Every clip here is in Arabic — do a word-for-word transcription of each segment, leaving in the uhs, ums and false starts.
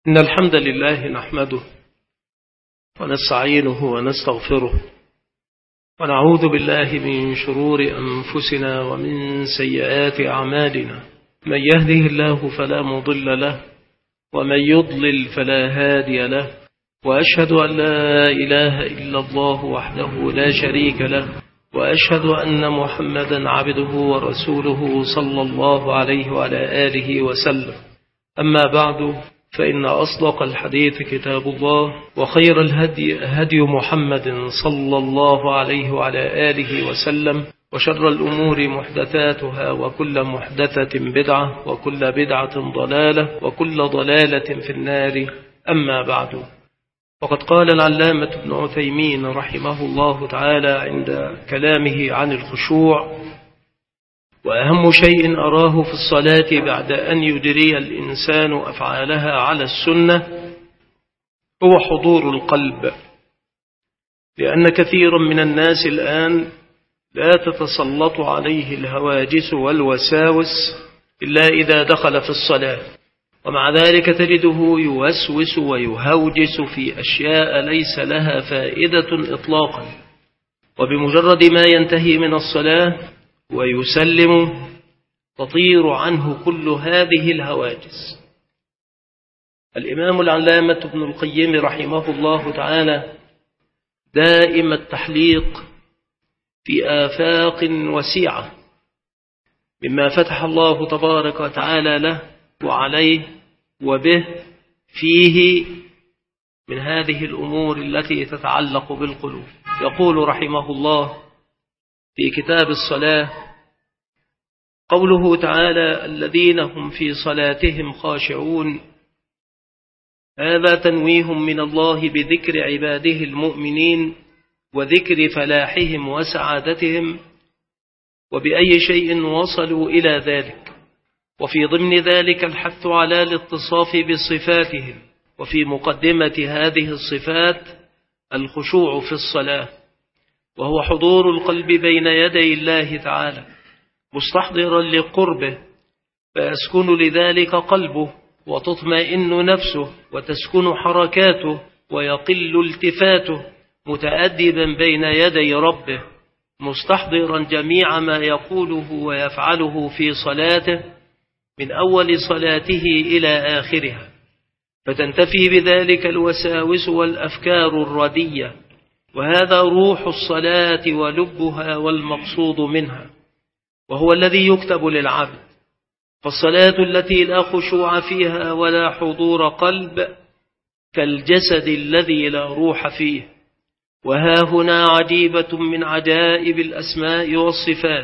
إن الحمد لله نحمده ونستعينه ونستغفره ونعوذ بالله من شرور أنفسنا ومن سيئات أعمالنا. من يهده الله فلا مضل له ومن يضلل فلا هادي له، وأشهد أن لا إله إلا الله وحده لا شريك له، وأشهد أن محمدا عبده ورسوله صلى الله عليه وعلى آله وسلم. أما بعد، فإن أصدق الحديث كتاب الله، وخير الهدي هدي محمد صلى الله عليه وعلى آله وسلم، وشر الأمور محدثاتها، وكل محدثة بدعة، وكل بدعة ضلالة، وكل ضلالة في النار. أما بعد، وقد قال العلامة ابن عثيمين رحمه الله تعالى عند كلامه عن الخشوع: وأهم شيء أراه في الصلاة بعد أن يجري الإنسان أفعالها على السنة هو حضور القلب، لأن كثيرا من الناس الآن لا تتسلط عليه الهواجس والوساوس إلا إذا دخل في الصلاة، ومع ذلك تجده يوسوس ويهوجس في أشياء ليس لها فائدة إطلاقا، وبمجرد ما ينتهي من الصلاة ويسلم تطير عنه كل هذه الهواجس. الإمام العلامة ابن القيم رحمه الله تعالى دائم التحليق في آفاق وسيعة مما فتح الله تبارك وتعالى له وعليه وبه فيه من هذه الأمور التي تتعلق بالقلوب. يقول رحمه الله في كتاب الصلاة قوله تعالى: الذين هم في صلاتهم خاشعون. هذا تنويه من الله بذكر عباده المؤمنين وذكر فلاحهم وسعادتهم وبأي شيء وصلوا إلى ذلك، وفي ضمن ذلك الحث على الاتصاف بصفاتهم، وفي مقدمة هذه الصفات الخشوع في الصلاة، وهو حضور القلب بين يدي الله تعالى مستحضرا لقربه، فيسكن لذلك قلبه وتطمئن نفسه وتسكن حركاته ويقل التفاته، متأدبا بين يدي ربه مستحضرا جميع ما يقوله ويفعله في صلاته من أول صلاته إلى آخرها، فتنتفي بذلك الوساوس والأفكار الردية، وهذا روح الصلاة ولبها والمقصود منها، وهو الذي يكتب للعبد. فالصلاة التي لا خشوع فيها ولا حضور قلب كالجسد الذي لا روح فيه. وها هنا عجيبة من عجائب الأسماء والصفات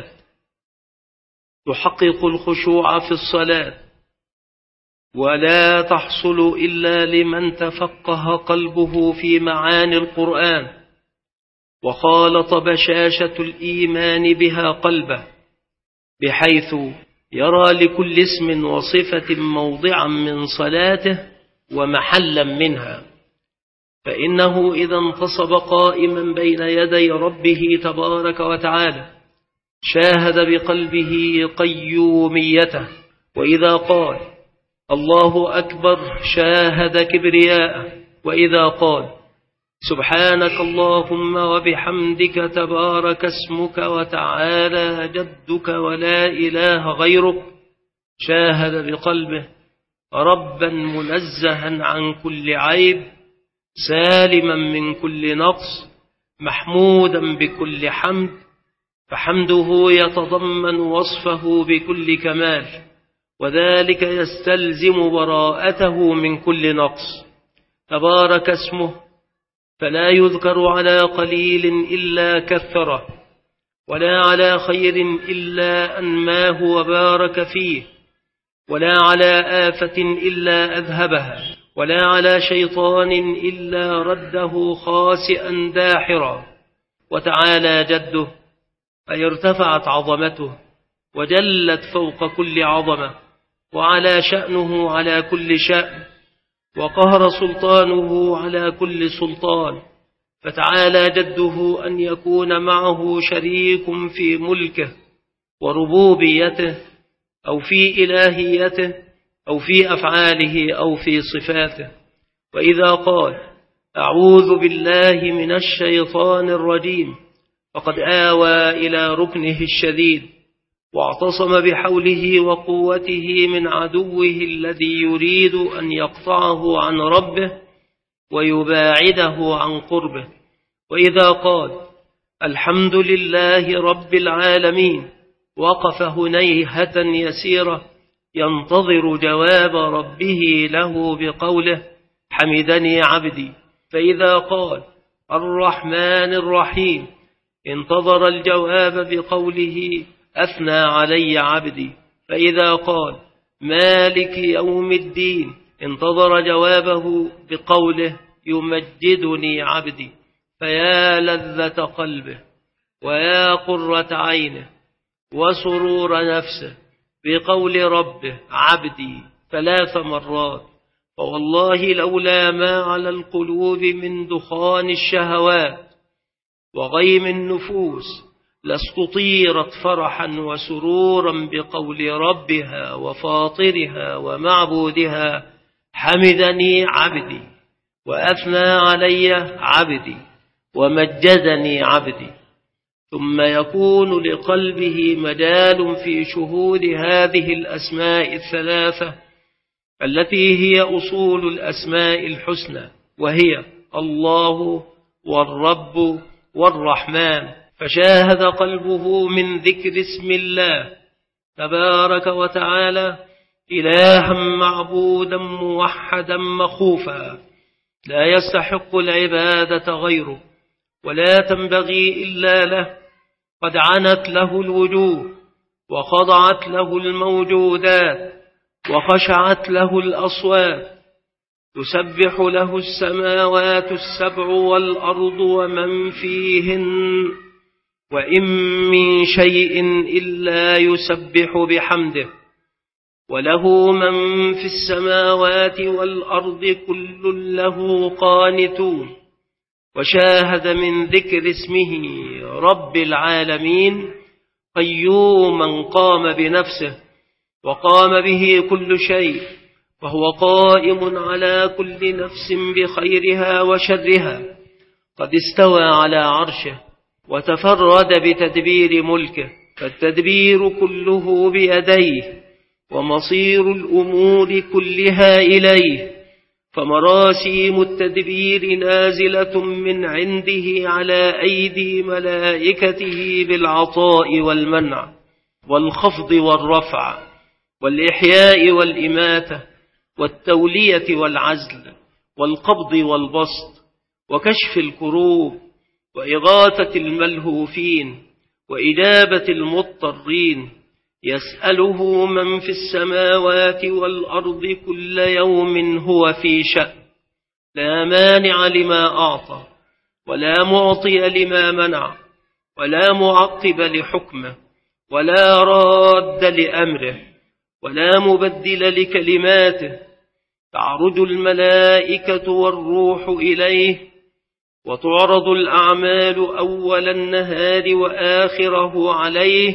تحقق الخشوع في الصلاة، ولا تحصل إلا لمن تفقه قلبه في معاني القرآن وخالط بشاشة الإيمان بها قلبه، بحيث يرى لكل اسم وصفة موضعا من صلاته ومحلا منها، فإنه إذا انتصب قائما بين يدي ربه تبارك وتعالى شاهد بقلبه قيوميته، وإذا قال الله أكبر شاهد كبرياءه، وإذا قال سبحانك اللهم وبحمدك تبارك اسمك وتعالى جدك ولا إله غيرك شاهد بقلبه ربا منزها عن كل عيب سالما من كل نقص محمودا بكل حمد، فحمده يتضمن وصفه بكل كمال، وذلك يستلزم براءته من كل نقص. تبارك اسمه فلا يذكر على قليل إلا كثره، ولا على خير إلا أنماه وبارك فيه، ولا على آفة إلا أذهبها، ولا على شيطان إلا رده خاسئا داحرا. وتعالى جده أي ارتفعت عظمته وجلت فوق كل عظمة، وعلى شأنه على كل شأن، وقهر سلطانه على كل سلطان. فتعالى جده أن يكون معه شريك في ملكه وربوبيته أو في إلهيته أو في أفعاله أو في صفاته. وإذا قال أعوذ بالله من الشيطان الرجيم فقد آوى إلى ركنه الشديد واعتصم بحوله وقوته من عدوه الذي يريد أن يقطعه عن ربه ويباعده عن قربه. وإذا قال الحمد لله رب العالمين وقف هنيهة يسيرة ينتظر جواب ربه له بقوله حمدني عبدي. فإذا قال الرحمن الرحيم انتظر الجواب بقوله أثنى علي عبدي. فإذا قال مالك يوم الدين انتظر جوابه بقوله يمجدني عبدي. فيا لذة قلبه ويا قرة عينه وسرور نفسه بقول ربه عبدي ثلاث مرات. فوالله لولا ما على القلوب من دخان الشهوات وغيم النفوس لاستطيرت فرحا وسرورا بقول ربها وفاطرها ومعبودها حمدني عبدي وأثنى علي عبدي ومجدني عبدي. ثم يكون لقلبه مجال في شهود هذه الأسماء الثلاثة التي هي أصول الأسماء الحسنى، وهي الله والرب والرحمن. فشاهد قلبه من ذكر اسم الله تبارك وتعالى إلها معبودا موحدا مخوفا لا يستحق العبادة غيره ولا تنبغي إلا له. قد عنت له الوجوه وخضعت له الموجودات وخشعت له الأصوات. تسبح له السماوات السبع والأرض ومن فيهن وإن من شيء إلا يسبح بحمده وله من في السماوات والأرض كل له قانتون. وشاهد من ذكر اسمه رب العالمين قيوما قام بنفسه وقام به كل شيء وهو قائم على كل نفس بخيرها وشرها. قد استوى على عرشه وتفرد بتدبير ملكه، فالتدبير كله بيديه ومصير الأمور كلها إليه. فمراسيم التدبير نازلة من عنده على أيدي ملائكته بالعطاء والمنع والخفض والرفع والإحياء والإماتة والتولية والعزل والقبض والبسط وكشف الكروب وإغاثة الملهوفين وإجابة المضطرين. يسأله من في السماوات والأرض كل يوم هو في شأن لا مانع لما أعطى ولا معطي لما منع ولا معقب لحكمه ولا راد لأمره ولا مبدل لكلماته. تعرج الملائكة والروح إليه وتعرض الأعمال أول النهار وآخره عليه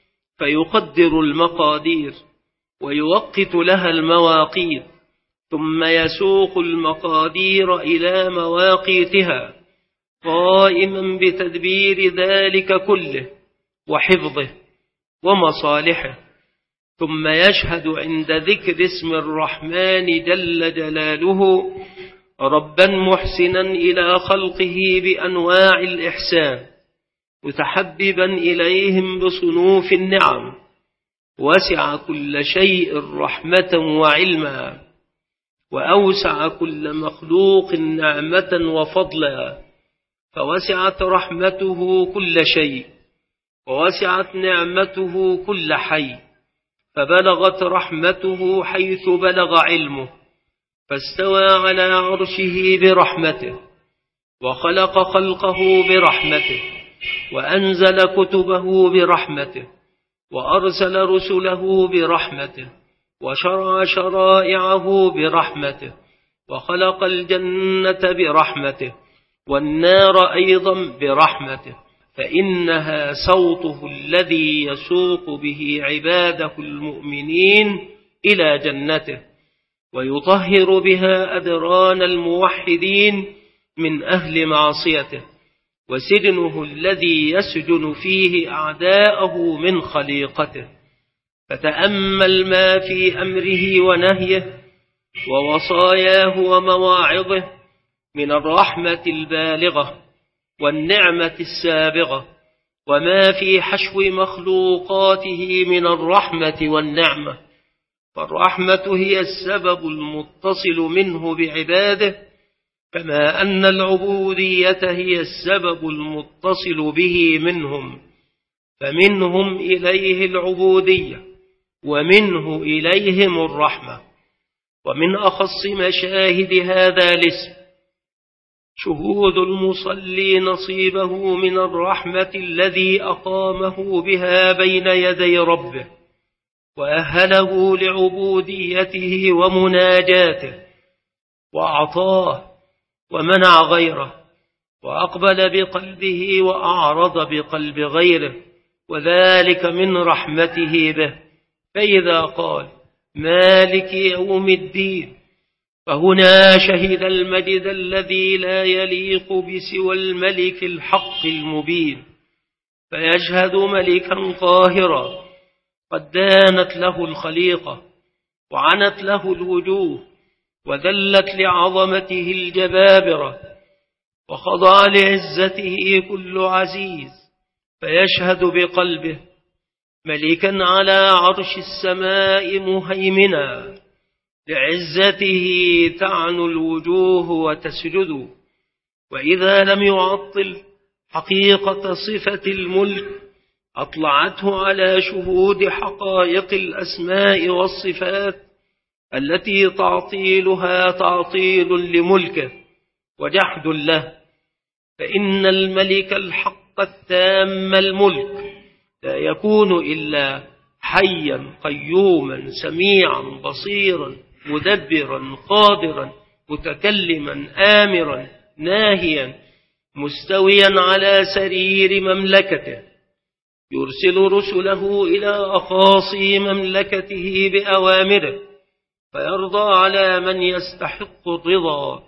فيقدر المقادير ويوقت لها المواقيت ثم يسوق المقادير إلى مواقيتها قائما بتدبير ذلك كله وحفظه ومصالحه. ثم يشهد عند ذكر اسم الرحمن جل جلاله ربا محسنا إلى خلقه بأنواع الإحسان متحببا إليهم بصنوف النعم. وسع كل شيء رحمة وعلما وأوسع كل مخلوق نعمة وفضلا. فوسعت رحمته كل شيء ووسعت نعمته كل حي. فبلغت رحمته حيث بلغ علمه فاستوى على عرشه برحمته وخلق خلقه برحمته وأنزل كتبه برحمته وأرسل رسله برحمته وشرع شرائعه برحمته وخلق الجنة برحمته والنار أيضا برحمته. فإنها صوته الذي يسوق به عباده المؤمنين إلى جنته، ويطهر بها أدران الموحدين من أهل معصيته، وسجنه الذي يسجن فيه أعداءه من خليقته. فتأمل ما في أمره ونهيه ووصاياه ومواعظه من الرحمة البالغة والنعمة السابغة، وما في حشو مخلوقاته من الرحمة والنعمة. فالرحمة هي السبب المتصل منه بعباده، كما أن العبودية هي السبب المتصل به منهم، فمنهم إليه العبودية ومنه إليهم الرحمة. ومن أخص مشاهد هذا الاسم شهود المصلي نصيبه من الرحمة الذي أقامه بها بين يدي ربه، وأهله لعبوديته ومناجاته، وأعطاه ومنع غيره، وأقبل بقلبه وأعرض بقلب غيره، وذلك من رحمته به. فإذا قال مالك يوم الدين فهنا شهد المجد الذي لا يليق بسوى الملك الحق المبين، فيشهد ملكا قاهرا قد دانت له الخليقة وعنت له الوجوه وذلت لعظمته الجبابرة وخضع لعزته كل عزيز، فيشهد بقلبه ملكا على عرش السماء مهيمنا، لعزته تعنو الوجوه وتسجد. وإذا لم يعطل حقيقة صفة الملك أطلعته على شهود حقائق الأسماء والصفات التي تعطيلها تعطيل لملكه وجحد له. فإن الملك الحق التام الملك لا يكون إلا حيا قيوما سميعا بصيرا مدبرا قادرا متكلما آمرا ناهيا مستويا على سرير مملكته، يرسل رسله إلى أقاصي مملكته بأوامره، فيرضى على من يستحق الرضا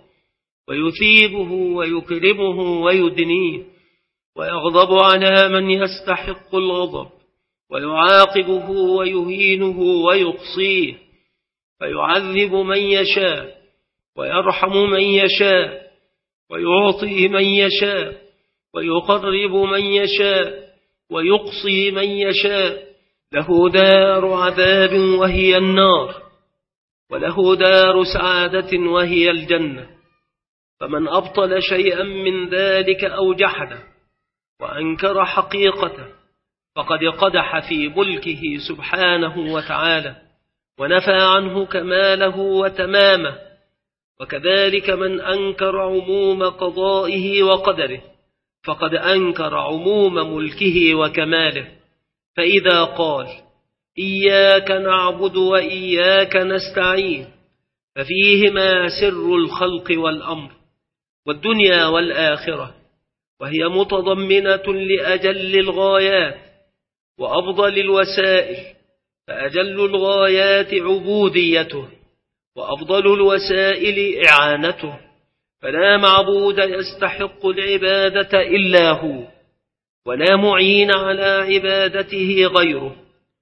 ويثيبه ويكرمه ويدنيه، ويغضب على من يستحق الغضب ويعاقبه ويهينه ويقصيه، فيعذب من يشاء ويرحم من يشاء ويعطي من يشاء ويقرب من يشاء ويقصي من يشاء. له دار عذاب وهي النار، وله دار سعادة وهي الجنة. فمن أبطل شيئا من ذلك أو جحده وأنكر حقيقته فقد قدح في ملكه سبحانه وتعالى ونفى عنه كماله وتمامه. وكذلك من أنكر عموم قضائه وقدره فقد أنكر عموم ملكه وكماله. فإذا قال إياك نعبد وإياك نستعين ففيهما سر الخلق والأمر والدنيا والآخرة، وهي متضمنة لأجل الغايات وأفضل الوسائل، فأجل الغايات عبوديته وأفضل الوسائل إعانته، فلا معبود يستحق العبادة إلا هو، ولا معين على عبادته غيره،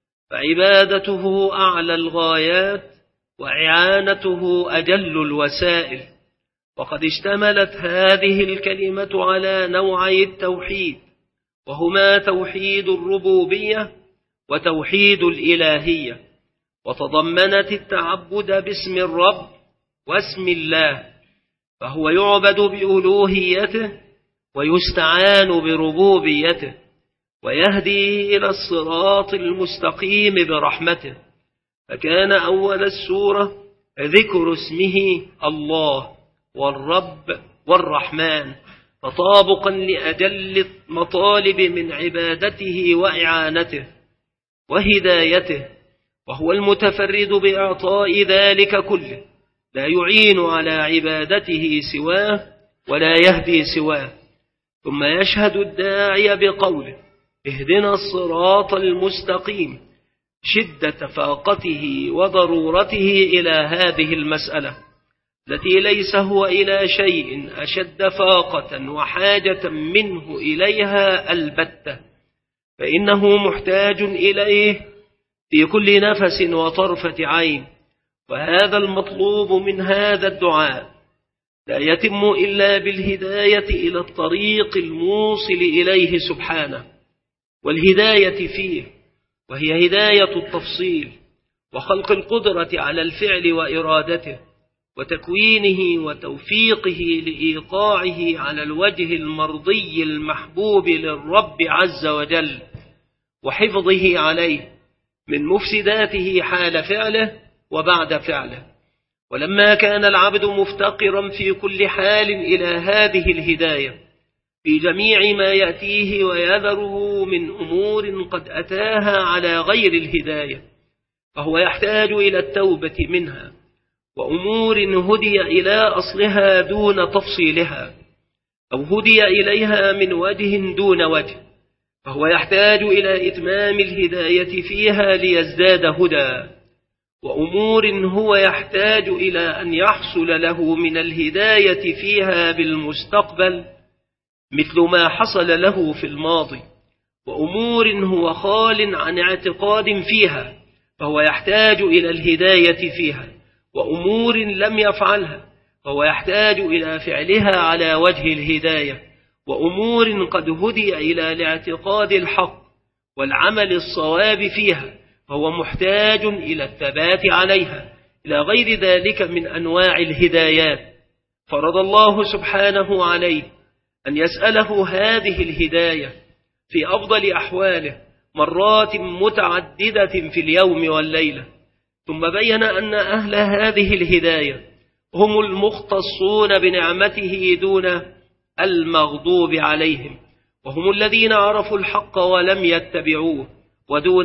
فعبادته أعلى الغايات وإعانته أجل الوسائل. وقد اشتملت هذه الكلمة على نوعي التوحيد، وهما توحيد الربوبية وتوحيد الإلهية، وتضمنت التعبد باسم الرب واسم الله، فهو يعبد بألوهيته ويستعان بربوبيته، ويهدي إلى الصراط المستقيم برحمته. فكان أول السورة ذكر اسمه الله والرب والرحمن، تطابقا لأجل المطالب من عبادته وإعانته وهدايته، وهو المتفرد بإعطاء ذلك كله، لا يعين على عبادته سواه ولا يهدي سواه. ثم يشهد الداعي بقوله اهدنا الصراط المستقيم، شدة فاقته وضرورته إلى هذه المسألة التي ليس هو إلى شيء أشد فاقة وحاجة منه إليها البتة، فإنه محتاج إليه في كل نفس وطرفة عين. وهذا المطلوب من هذا الدعاء لا يتم إلا بالهداية إلى الطريق الموصل إليه سبحانه، والهداية فيه، وهي هداية التفصيل وخلق القدرة على الفعل وإرادته وتكوينه وتوفيقه لإيقاعه على الوجه المرضي المحبوب للرب عز وجل، وحفظه عليه من مفسداته حال فعله وبعد فعله. ولما كان العبد مفتقرا في كل حال إلى هذه الهداية في جميع ما يأتيه ويذره من أمور قد أتاها على غير الهداية، فهو يحتاج إلى التوبة منها، وأمور هدي إلى أصلها دون تفصيلها، أو هدي إليها من وجه دون وجه، فهو يحتاج إلى إتمام الهداية فيها ليزداد هدى. وأمور هو يحتاج إلى أن يحصل له من الهداية فيها بالمستقبل مثل ما حصل له في الماضي. وأمور هو خال عن اعتقاد فيها، فهو يحتاج إلى الهداية فيها. وأمور لم يفعلها، فهو يحتاج إلى فعلها على وجه الهداية. وأمور قد هدي إلى الاعتقاد الحق والعمل الصواب فيها، فهو محتاج إلى الثبات عليها، إلى غير ذلك من أنواع الهدايات. فرض الله سبحانه عليه أن يسأله هذه الهداية في أفضل أحواله مرات متعددة في اليوم والليلة، ثم بين أن أهل هذه الهداية هم المختصون بنعمته دون المغضوب عليهم، وهم الذين عرفوا الحق ولم يتبعوه، ودون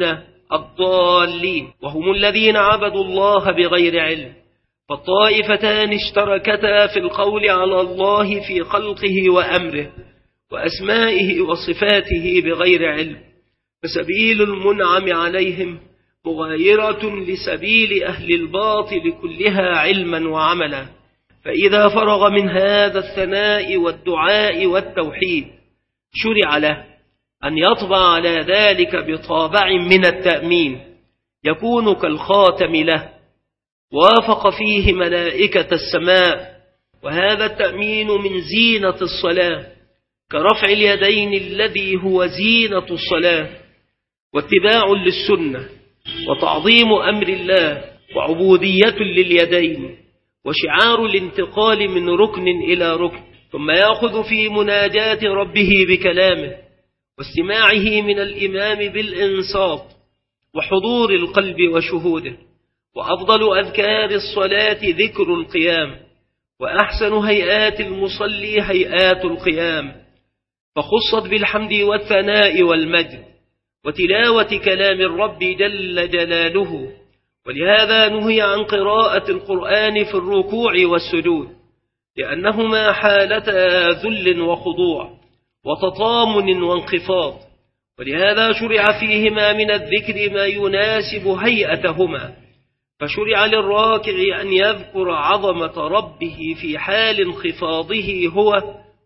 الضالين وهم الذين عبدوا الله بغير علم. فالطائفتان اشتركتا في القول على الله في خلقه وأمره وأسمائه وصفاته بغير علم، فسبيل المنعم عليهم مغايرة لسبيل أهل الباطل كلها علما وعملا. فإذا فرغ من هذا الثناء والدعاء والتوحيد شرع له أن يطبع على ذلك بطابع من التأمين يكون كالخاتم له، وافق فيه ملائكة السماء. وهذا التأمين من زينة الصلاة كرفع اليدين الذي هو زينة الصلاة، واتباع للسنة، وتعظيم أمر الله، وعبودية لليدين، وشعار الانتقال من ركن إلى ركن. ثم يأخذ في مناجاة ربه بكلامه واستماعه من الإمام بالإنصات وحضور القلب وشهوده. وأفضل أذكار الصلاة ذكر القيام، وأحسن هيئات المصلي هيئات القيام، فخصت بالحمد والثناء والمجد وتلاوة كلام الرب جل جلاله. ولهذا نهي عن قراءة القرآن في الركوع والسجود، لأنهما حالتا ذل وخضوع وتطامن وانخفاض، ولهذا شرع فيهما من الذكر ما يناسب هيئتهما. فشرع للراكع أن يذكر عظمة ربه في حال انخفاضه هو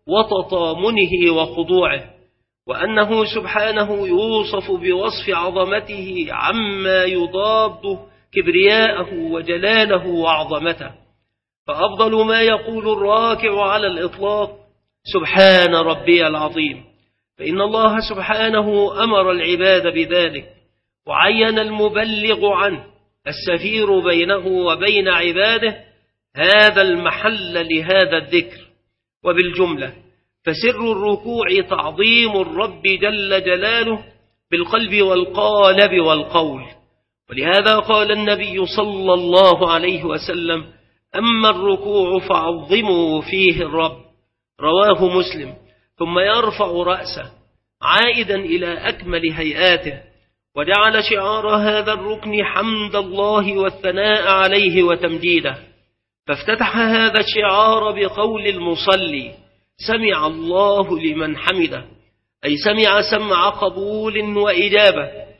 وتطامنه وخضوعه، وأنه سبحانه يوصف بوصف عظمته عما يضاد كبرياءه وجلاله وعظمته. فأفضل ما يقول الراكع على الإطلاق سبحان ربي العظيم، فإن الله سبحانه أمر العباد بذلك، وعين المبلغ عنه السفير بينه وبين عباده هذا المحل لهذا الذكر. وبالجملة فسر الركوع تعظيم الرب جل جلاله بالقلب والقالب والقول. ولهذا قال النبي صلى الله عليه وسلم: أما الركوع فعظموا فيه الرب، رواه مسلم. ثم يرفع رأسه عائدا إلى أكمل هيئاته، وجعل شعار هذا الركن حمد الله والثناء عليه وتمجيده. فافتتح هذا الشعار بقول المصلي: سمع الله لمن حمده، أي سمع سمع قبول وإجابة.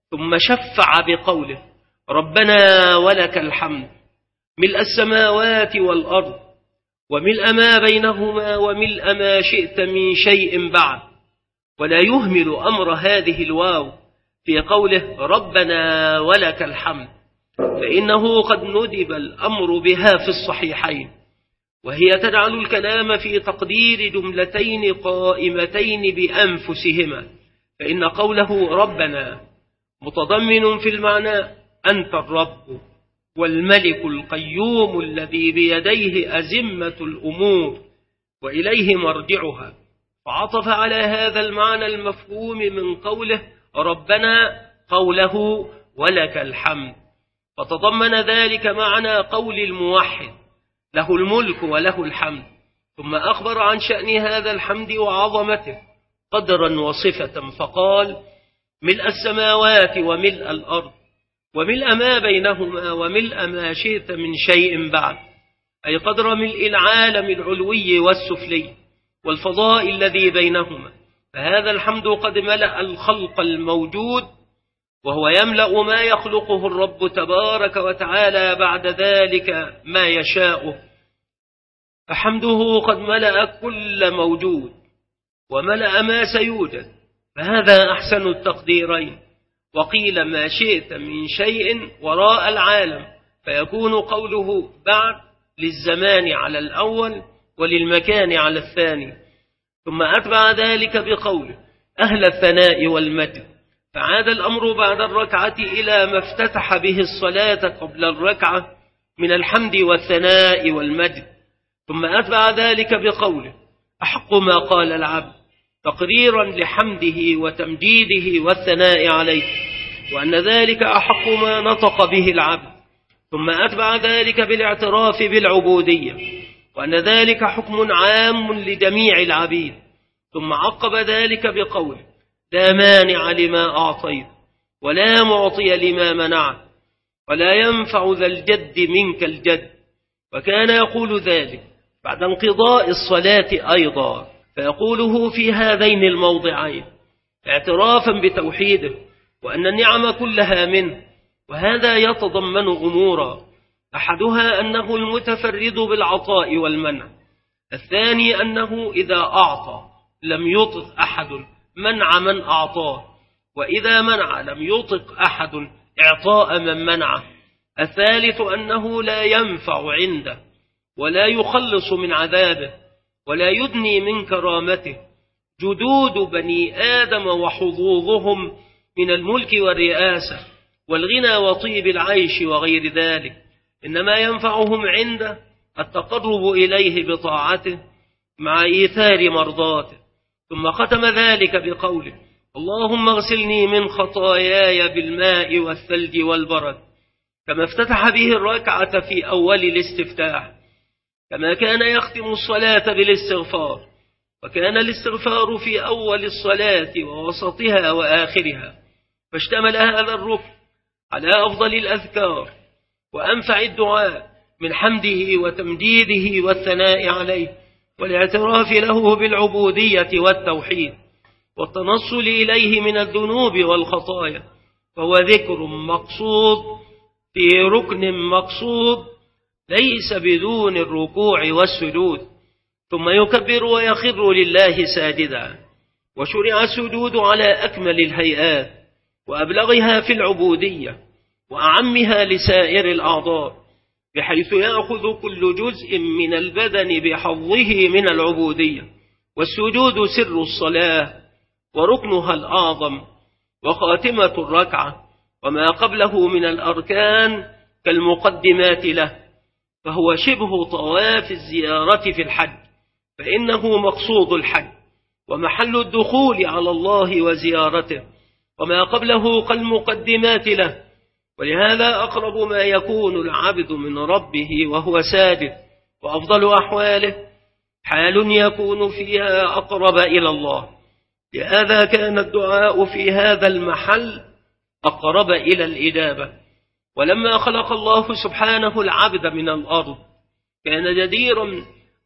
ثم شفع بقوله ربنا ولك الحمد ملء السماوات والأرض وملء ما بينهما وملء ما شئت من شيء بعد، ولا يهمل أمر هذه الواو في قوله ربنا ولك الحمد، فإنه قد ندب الأمر بها في الصحيحين، وهي تجعل الكلام في تقدير جملتين قائمتين بأنفسهما، فإن قوله ربنا متضمن في المعنى أنت الرب والملك القيوم الذي بيديه أزمة الأمور وإليه مرجعها، فعطف على هذا المعنى المفهوم من قوله ربنا قوله ولك الحمد، فتضمن ذلك معنى قول الموحد له الملك وله الحمد، ثم أخبر عن شأن هذا الحمد وعظمته قدرا وصفة، فقال ملء السماوات وملء الأرض وملء ما بينهما وملء ما شئت من شيء بعد، أي قدر ملء العالم العلوي والسفلي والفضاء الذي بينهما، فهذا الحمد قد ملأ الخلق الموجود، وهو يملأ ما يخلقه الرب تبارك وتعالى بعد ذلك ما يشاء، فحمده قد ملأ كل موجود وملأ ما سيوجد، فهذا أحسن التقديرين. وقيل ما شئت من شيء وراء العالم، فيكون قوله بعد للزمان على الأول وللمكان على الثاني، ثم أتبع ذلك بقوله أهل الثناء والمجد، فعاد الأمر بعد الركعة إلى ما افتتح به الصلاة قبل الركعة من الحمد والثناء والمجد، ثم أتبع ذلك بقوله أحق ما قال العبد، تقريرا لحمده وتمجيده والثناء عليه، وأن ذلك أحق ما نطق به العبد، ثم أتبع ذلك بالاعتراف بالعبودية، وأن ذلك حكم عام لجميع العبيد، ثم عقب ذلك بقوله لا مانع لما أعطيت ولا معطي لما منعت ولا ينفع ذا الجد منك الجد، وكان يقول ذلك بعد انقضاء الصلاة أيضا، فيقوله في هذين الموضعين اعترافا بتوحيده وأن النعم كلها منه، وهذا يتضمن أمورا، أحدها أنه المتفرد بالعطاء والمنع، الثاني أنه إذا أعطى لم يطق أحد منع من أعطاه، وإذا منع لم يطق أحد إعطاء من منعه، الثالث أنه لا ينفع عنده ولا يخلص من عذابه ولا يدني من كرامته جدود بني آدم وحظوظهم من الملك والرئاسة والغنى وطيب العيش وغير ذلك، إنما ينفعهم عنده التقرب إليه بطاعته مع إيثار مرضاته. ثم ختم ذلك بقوله اللهم اغسلني من خطاياي بالماء والثلج والبرد، كما افتتح به الركعة في أول الاستفتاح، كما كان يختم الصلاة بالاستغفار، وكان الاستغفار في أول الصلاة ووسطها وآخرها، فاشتمل هذا الركن على أفضل الأذكار وأنفع الدعاء من حمده وتمجيده والثناء عليه والاعتراف له بالعبودية والتوحيد والتنصل إليه من الذنوب والخطايا، فهو ذكر مقصود في ركن مقصود ليس بدون الركوع والسجود، ثم يكبر ويخر لله ساجدا. وشرع السجود على أكمل الهيئات وأبلغها في العبودية وأعمها لسائر الأعضاء، بحيث يأخذ كل جزء من البدن بحظه من العبودية، والسجود سر الصلاة وركنها الأعظم وخاتمة الركعة وما قبله من الأركان كالمقدمات له، فهو شبه طواف الزيارة في الحج، فإنه مقصود الحج ومحل الدخول على الله وزيارته، وما قبله كالمقدمات له، ولهذا أقرب ما يكون العبد من ربه وهو ساجد، وأفضل أحواله حال يكون فيها أقرب إلى الله، لهذا كان الدعاء في هذا المحل أقرب إلى الإجابة. ولما خلق الله سبحانه العبد من الأرض كان جديرا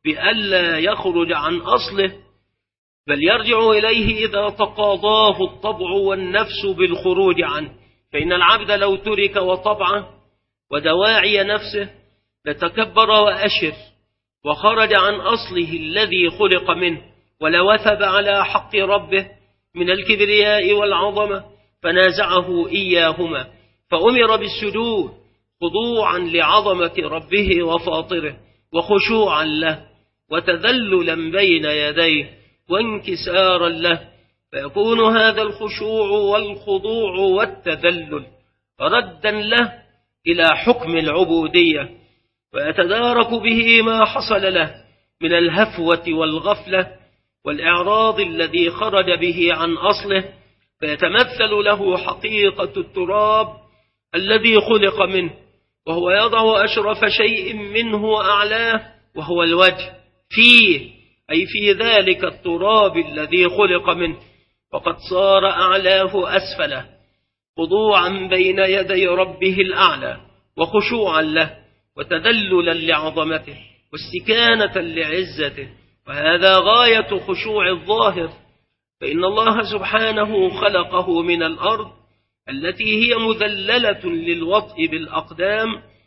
بألا يخرج عن أصله، بل يرجع إليه إذا تقاضاه الطبع والنفس بالخروج عنه، فإن العبد لو ترك وطبعه ودواعي نفسه لتكبر وأشر وخرج عن أصله الذي خلق منه، ولوثب على حق ربه من الكبرياء والعظمة فنازعه إياهما، فأمر بالسجود خضوعا لعظمة ربه وفاطره وخشوعا له وتذللا بين يديه وانكسارا له، فيكون هذا الخشوع والخضوع والتذلل ردا له إلى حكم العبودية، ويتدارك به ما حصل له من الهفوة والغفلة والإعراض الذي خرج به عن أصله، فيتمثل له حقيقة التراب الذي خلق منه، وهو يضع أشرف شيء منه وأعلاه وهو الوجه فيه، أي في ذلك التراب الذي خلق منه، وقد صار أعلاه أسفله خضوعا بين يدي ربه الأعلى وخشوعا له وتذللا لعظمته واستكانة لعزته، وهذا غاية خشوع الظاهر، فإن الله سبحانه خلقه من الأرض التي هي مذللة للوطء بالأقدام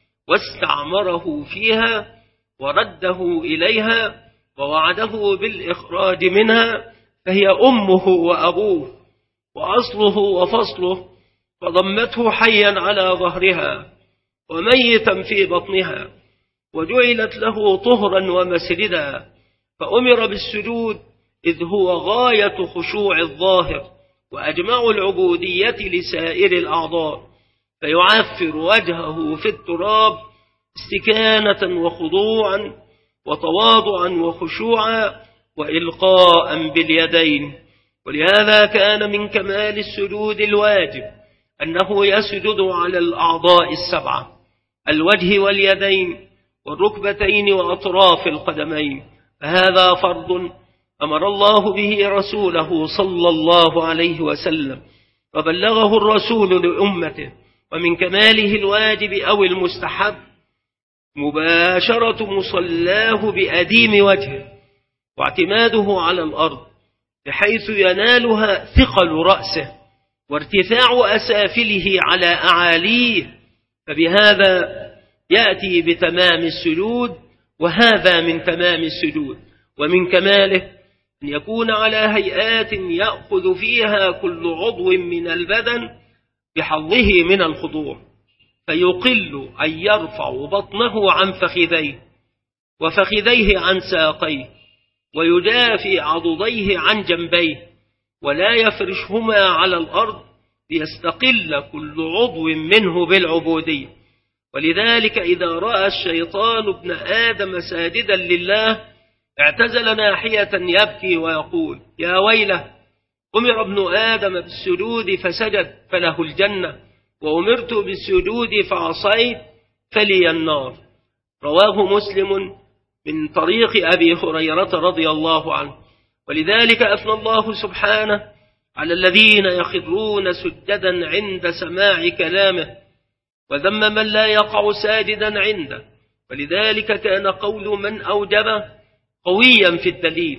واستعمره فيها ورده إليها ووعده بالإخراج منها، فهي أمه وأبوه وأصله وفصله، فضمته حيا على ظهرها وميتا في بطنها، وجعلت له طهرا ومسردا، فأمر بالسجود إذ هو غاية خشوع الظاهر وأجمع العبودية لسائر الأعضاء، فيعفر وجهه في التراب استكانة وخضوعا وتواضعا وخشوعا وإلقاء باليدين. ولهذا كان من كمال السجود الواجب أنه يسجد على الأعضاء السبعة: الوجه واليدين والركبتين وأطراف القدمين، فهذا فرض أمر الله به رسوله صلى الله عليه وسلم وبلغه الرسول لأمته. ومن كماله الواجب أو المستحب مباشرة مصلاه بأديم وجهه واعتماده على الأرض بحيث ينالها ثقل رأسه وارتفاع أسافله على أعاليه، فبهذا يأتي بتمام السجود، وهذا من تمام السجود. ومن كماله أن يكون على هيئات يأخذ فيها كل عضو من البدن بحظه من الخضوع، فيقل أن يرفع بطنه عن فخذيه وفخذيه عن ساقيه ويجافي عضديه عن جنبيه ولا يفرشهما على الأرض ليستقل كل عضو منه بالعبودية. ولذلك إذا رأى الشيطان ابن آدم ساجدا لله اعتزل ناحية يبكي ويقول: يا ويله، أمر ابن آدم بالسجود فسجد فله الجنة، وأمرت بالسجود فعصيت فلي النار. رواه مسلم من طريق أبي هريرة رضي الله عنه. ولذلك أثنى الله سبحانه على الذين يخرون سجدا عند سماع كلامه، وذم من لا يقع ساجدا عنده، ولذلك كان قول من أوجبه قويا في الدليل.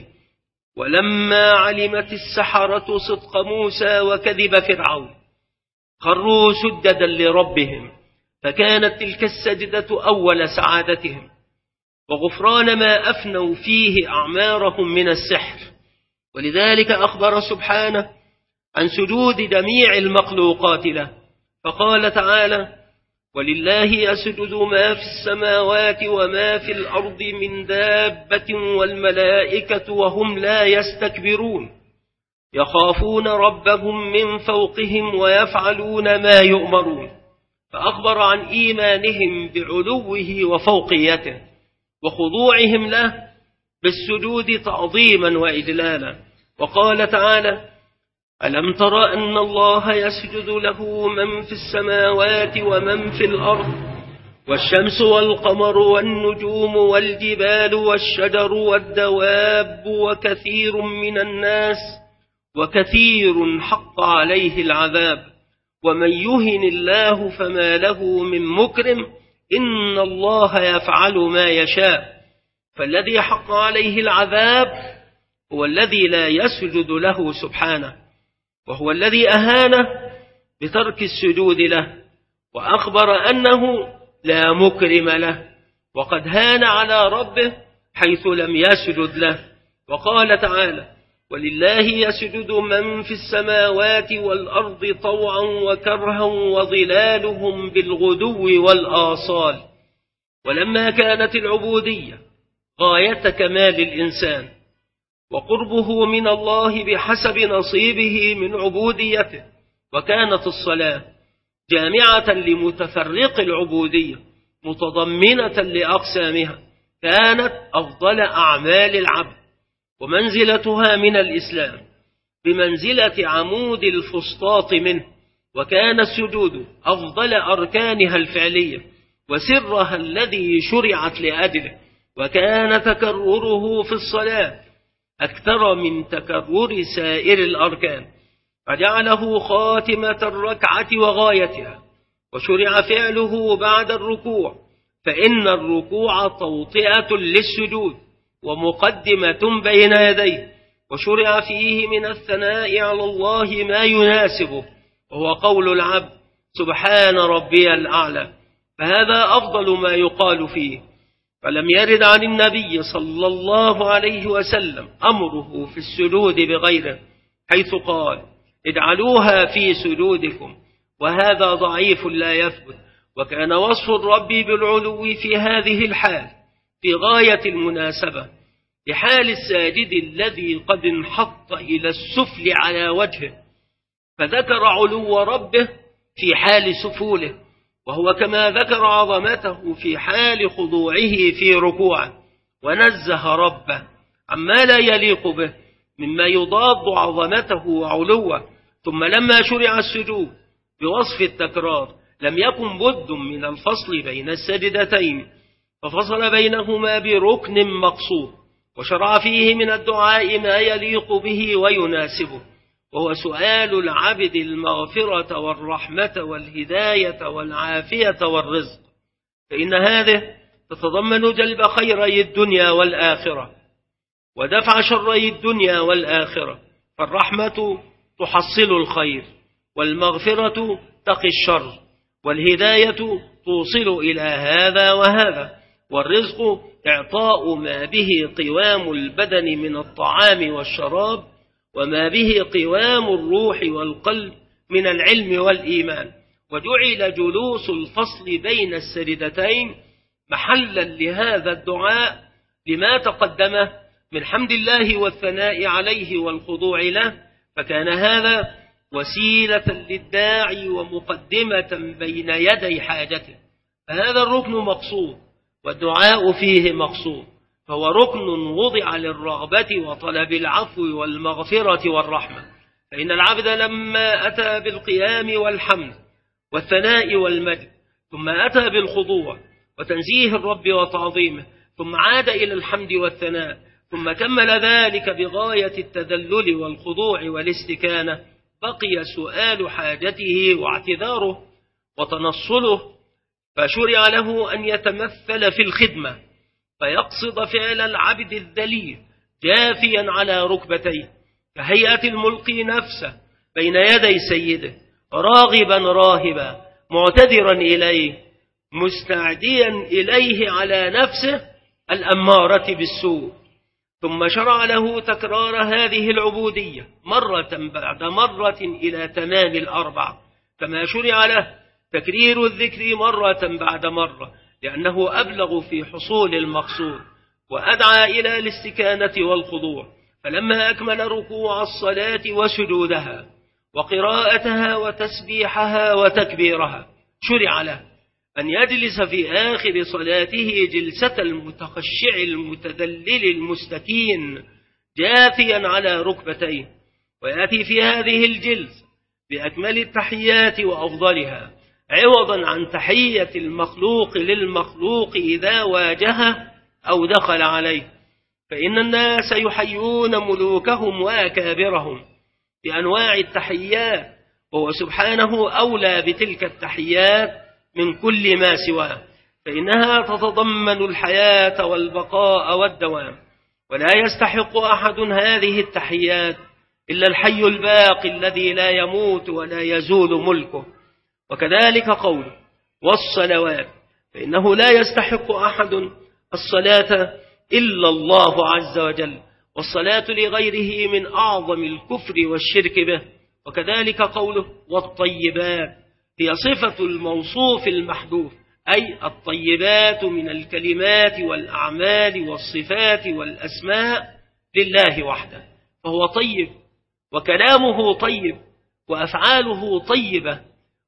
ولما علمت السحرة صدق موسى وكذب فرعون خروا سجدا لربهم، فكانت تلك السجدة أول سعادتهم وغفران ما أفنوا فيه أعمارهم من السحر. ولذلك أخبر سبحانه عن سجود جميع المخلوقات له، فقال تعالى: ولله يسجد ما في السماوات وما في الأرض من دابة والملائكة وهم لا يستكبرون يخافون ربهم من فوقهم ويفعلون ما يؤمرون. فأخبر عن إيمانهم بعلوه وفوقيته وخضوعهم له بالسجود تعظيما وإجلالا. وقال تعالى: ألم تر أن الله يسجد له من في السماوات ومن في الأرض والشمس والقمر والنجوم والجبال والشجر والدواب وكثير من الناس وكثير حق عليه العذاب ومن يهن الله فما له من مكرم إن الله يفعل ما يشاء. فالذي حق عليه العذاب هو الذي لا يسجد له سبحانه، وهو الذي أهانه بترك السجود له، وأخبر أنه لا مكرم له، وقد هان على ربه حيث لم يسجد له. وقال تعالى: ولله يسجد من في السماوات والأرض طوعا وكرها وظلالهم بالغدو والآصال. ولما كانت العبودية غاية كمال الإنسان وقربه من الله بحسب نصيبه من عبوديته، وكانت الصلاة جامعة لمتفرق العبودية متضمنة لأقسامها، كانت أفضل أعمال العبد، ومنزلتها من الإسلام بمنزلة عمود الفسطاط منه، وكان السجود أفضل أركانها الفعلية وسرها الذي شرعت لأجله، وكان تكرره في الصلاة أكثر من تكرر سائر الأركان، فجعله خاتمة الركعة وغايتها، وشرع فعله بعد الركوع، فإن الركوع توطئة للسجود ومقدمة بين يديه، وشرع فيه من الثناء على الله ما يناسبه، وهو قول العبد: سبحان ربي الأعلى، فهذا أفضل ما يقال فيه. فلم يرد عن النبي صلى الله عليه وسلم أمره في السجود بغيره، حيث قال: اجعلوها في سجودكم، وهذا ضعيف لا يثبت. وكان وصف الرب بالعلو في هذه الحال في غاية المناسبة لحال الساجد الذي قد انحط إلى السفل على وجهه، فذكر علو ربه في حال سفوله، وهو كما ذكر عظمته في حال خضوعه في ركوعه، ونزه ربه عما لا يليق به مما يضاد عظمته وعلوه. ثم لما شرع السجود بوصف التكرار لم يكن بد من الفصل بين السجدتين، ففصل بينهما بركن مقصود، وشرع فيه من الدعاء ما يليق به ويناسبه، وهو سؤال العبد المغفرة والرحمة والهداية والعافية والرزق، فإن هذه تتضمن جلب خيري الدنيا والآخرة ودفع شري الدنيا والآخرة، فالرحمة تحصل الخير، والمغفرة تقي الشر، والهداية توصل إلى هذا وهذا، والرزق إعطاء ما به قوام البدن من الطعام والشراب، وما به قوام الروح والقلب من العلم والإيمان. وجعل جلوس الفصل بين السجدتين محلا لهذا الدعاء لما تقدمه من حمد الله والثناء عليه والخضوع له، فكان هذا وسيلة للداعي ومقدمة بين يدي حاجته، فهذا الركن مقصود والدعاء فيه مقصود، فهو ركن وضع للرغبة وطلب العفو والمغفرة والرحمة. فإن العبد لما أتى بالقيام والحمد والثناء والمجد، ثم أتى بالخضوع وتنزيه الرب وتعظيمه، ثم عاد إلى الحمد والثناء، ثم كمل ذلك بغاية التذلل والخضوع والاستكانة، بقي سؤال حاجته واعتذاره وتنصله، فشرع له أن يتمثل في الخدمة، فيقصد فعل العبد الذليل جاثيا على ركبتيه كهيئة الملقي نفسه بين يدي سيده، راغبا راهبا معتذرا إليه مستعديا إليه على نفسه الأمارة بالسوء. ثم شرع له تكرار هذه العبودية مرة بعد مرة إلى تمام الأربع، كما شرع له تكرير الذكر مرة بعد مرة، لأنه أبلغ في حصول المقصود وأدعى إلى الاستكانة والخضوع. فلما أكمل ركوع الصلاة وسجودها وقراءتها وتسبيحها وتكبيرها، شرع له أن يجلس في آخر صلاته جلسة المتخشع المتذلل المستكين جاثيا على ركبتيه، ويأتي في هذه الجلسة بأكمل التحيات وأفضلها، عوضا عن تحية المخلوق للمخلوق إذا واجهه أو دخل عليه، فإن الناس يحيون ملوكهم وأكابرهم بأنواع التحيات، وهو سبحانه أولى بتلك التحيات من كل ما سواه، فإنها تتضمن الحياة والبقاء والدوام، ولا يستحق أحد هذه التحيات إلا الحي الباقي الذي لا يموت ولا يزول ملكه. وكذلك قوله والصلوات، فإنه لا يستحق أحد الصلاة إلا الله عز وجل، والصلاة لغيره من أعظم الكفر والشرك به. وكذلك قوله والطيبات، هي صفة الموصوف المحذوف، أي الطيبات من الكلمات والأعمال والصفات والأسماء لله وحده، فهو طيب وكلامه طيب وأفعاله طيبة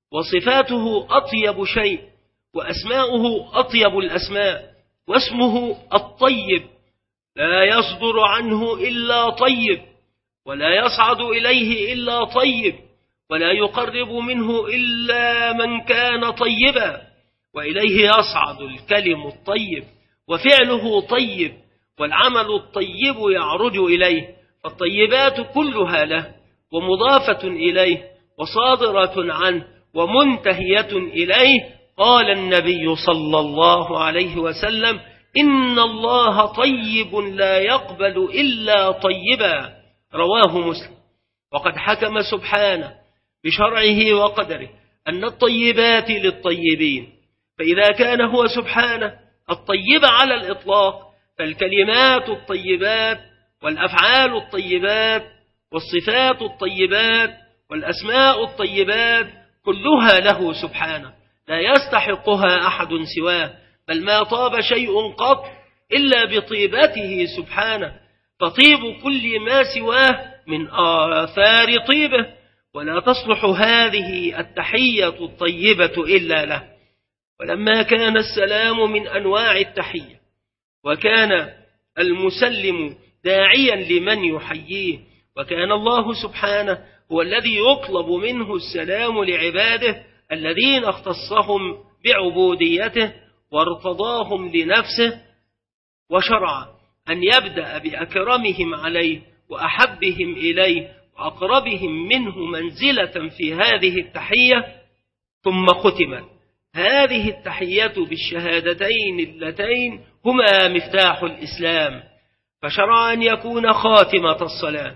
وصفاته أطيب شيء وأسماؤه أطيب الأسماء، واسمه الطيب لا يصدر عنه إلا طيب، ولا يصعد إليه إلا طيب، ولا يقرب منه إلا من كان طيبا، وإليه يصعد الكلم الطيب وفعله طيب والعمل الطيب يعرج إليه، فالطيبات كلها له ومضافة إليه وصادرة عنه ومنتهية إليه. قال النبي صلى الله عليه وسلم: إن الله طيب لا يقبل إلا طيبا، رواه مسلم. وقد حكم سبحانه بشرعه وقدره أن الطيبات للطيبين، فإذا كان هو سبحانه الطيب على الإطلاق، فالكلمات الطيبات والأفعال الطيبات والصفات الطيبات والأسماء الطيبات كلها له سبحانه، لا يستحقها أحد سواه، بل ما طاب شيء قط إلا بطيبته سبحانه، فطيب كل ما سواه من آثار طيبه، ولا تصلح هذه التحية الطيبة إلا له. ولما كان السلام من أنواع التحية، وكان المسلم داعيا لمن يحييه، وكان الله سبحانه هو الذي يطلب منه السلام لعباده الذين اختصهم بعبوديته وارتضاهم لنفسه، وشرع أن يبدأ بأكرمهم عليه وأحبهم إليه وأقربهم منه منزلة في هذه التحية، ثم ختمت هذه التحية بالشهادتين اللتين هما مفتاح الإسلام، فشرع أن يكون خاتمة الصلاة،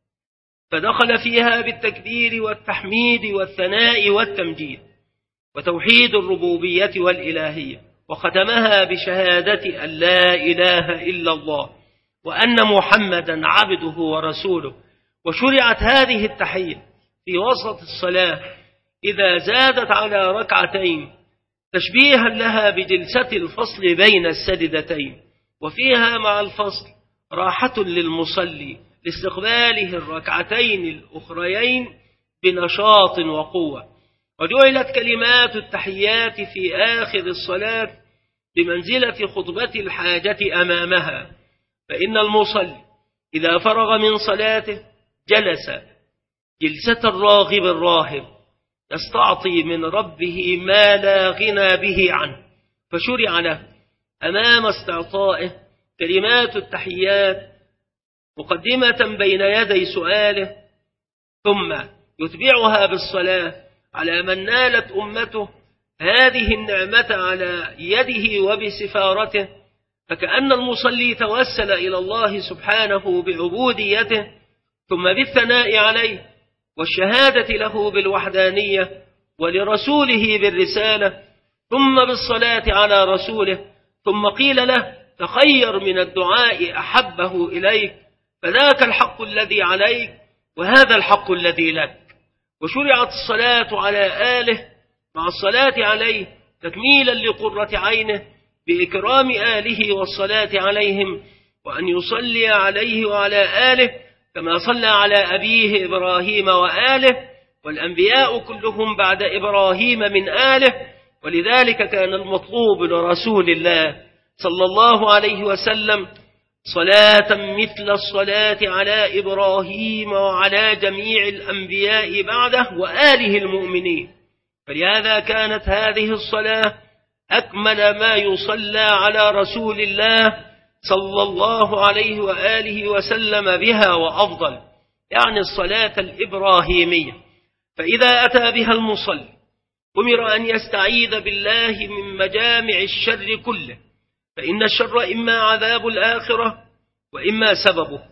فدخل فيها بالتكبير والتحميد والثناء والتمجيد وتوحيد الربوبية والإلهية، وختمها بشهادة أن لا إله إلا الله وأن محمدا عبده ورسوله. وشرعت هذه التحية في وسط الصلاة إذا زادت على ركعتين تشبيها لها بجلسة الفصل بين السجدتين، وفيها مع الفصل راحة للمصلي لاستقباله الركعتين الأخريين بنشاط وقوة. وجعلت كلمات التحيات في آخر الصلاة بمنزلة خطبة الحاجة أمامها، فإن المصلي إذا فرغ من صلاته جلس جلسة الراغب الراهب يستعطي من ربه ما لا غنى به عنه، فشرع له أمام استعطائه كلمات التحيات مقدمة بين يدي سؤاله، ثم يتبعها بالصلاة على من نالت أمته هذه النعمة على يده وبسفارته، فكأن المصلي توسل إلى الله سبحانه بعبوديته، ثم بالثناء عليه والشهادة له بالوحدانية ولرسوله بالرسالة، ثم بالصلاة على رسوله، ثم قيل له تخير من الدعاء أحبه إليك، فذاك الحق الذي عليك وهذا الحق الذي لك. وشرعت الصلاة على آله مع الصلاة عليه تكميلا لقرة عينه بإكرام آله والصلاة عليهم، وأن يصلي عليه وعلى آله كما صلى على أبيه إبراهيم وآله، والأنبياء كلهم بعد إبراهيم من آله، ولذلك كان المطلوب لرسول الله صلى الله عليه وسلم صلاة مثل الصلاة على إبراهيم وعلى جميع الأنبياء بعده وآله المؤمنين، فلهذا كانت هذه الصلاة أكمل ما يصلى على رسول الله صلى الله عليه وآله وسلم بها وأفضل، يعني الصلاة الإبراهيمية. فإذا أتى بها المصلي أمر أن يستعيذ بالله من مجامع الشر كله، فإن الشر إما عذاب الآخرة وإما سببه،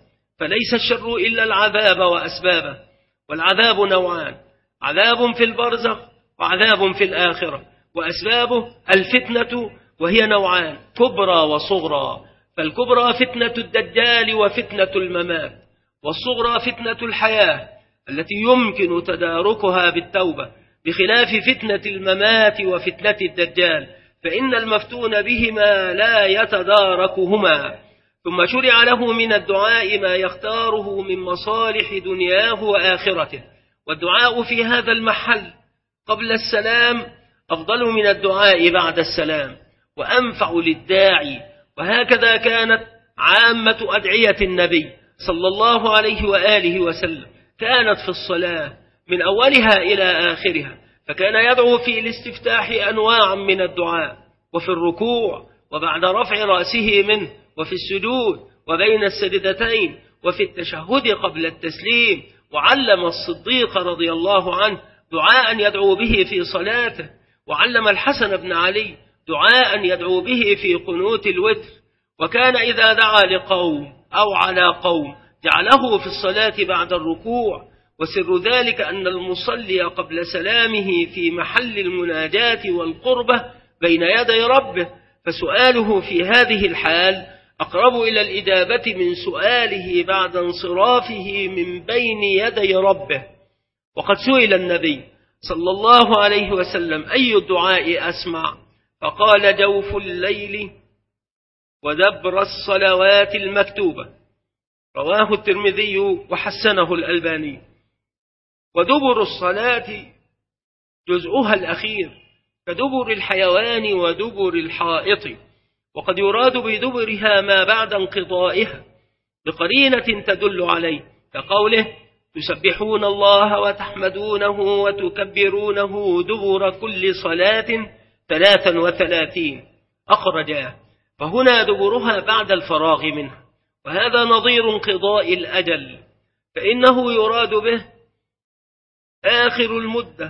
فليس الشر إلا العذاب وأسبابه، والعذاب نوعان: عذاب في البرزخ وعذاب في الآخرة، وأسبابه الفتنة وهي نوعان: كبرى وصغرى. فالكبرى فتنة الدجال وفتنة الممات، والصغرى فتنة الحياة التي يمكن تداركها بالتوبة، بخلاف فتنة الممات وفتنة الدجال، فإن المفتون بهما لا يتداركهما. ثم شرع له من الدعاء ما يختاره من مصالح دنياه وآخرته، والدعاء في هذا المحل قبل السلام أفضل من الدعاء بعد السلام وأنفع للداعي. وهكذا كانت عامة أدعية النبي صلى الله عليه وآله وسلم، كانت في الصلاة من أولها إلى آخرها، فكان يدعو في الاستفتاح أنواعا من الدعاء، وفي الركوع، وبعد رفع رأسه منه، وفي السجود، وبين السجدتين، وفي التشهد قبل التسليم. وعلم الصديق رضي الله عنه دعاء يدعو به في صلاته، وعلم الحسن بن علي دعاء يدعو به في قنوت الوتر. وكان إذا دعا لقوم أو على قوم جعله في الصلاة بعد الركوع، وسر ذلك أن المصلي قبل سلامه في محل المناجاة والقربة بين يدي ربه، فسؤاله في هذه الحال أقرب إلى الإجابة من سؤاله بعد انصرافه من بين يدي ربه. وقد سئل النبي صلى الله عليه وسلم: أي الدعاء أسمع؟ فقال: جوف الليل ودبر الصلوات المكتوبة. رواه الترمذي وحسنه الألباني. ودبر الصلاة جزءها الأخير كدبر الحيوان ودبر الحائط، وقد يراد بدبرها ما بعد انقضائها بقرينة تدل عليه، كقوله: تسبحون الله وتحمدونه وتكبرونه دبر كل صلاة ثلاثا وثلاثين، أخرجاه. فهنا دبرها بعد الفراغ منها، وهذا نظير انقضاء الأجل، فإنه يراد به آخر المدة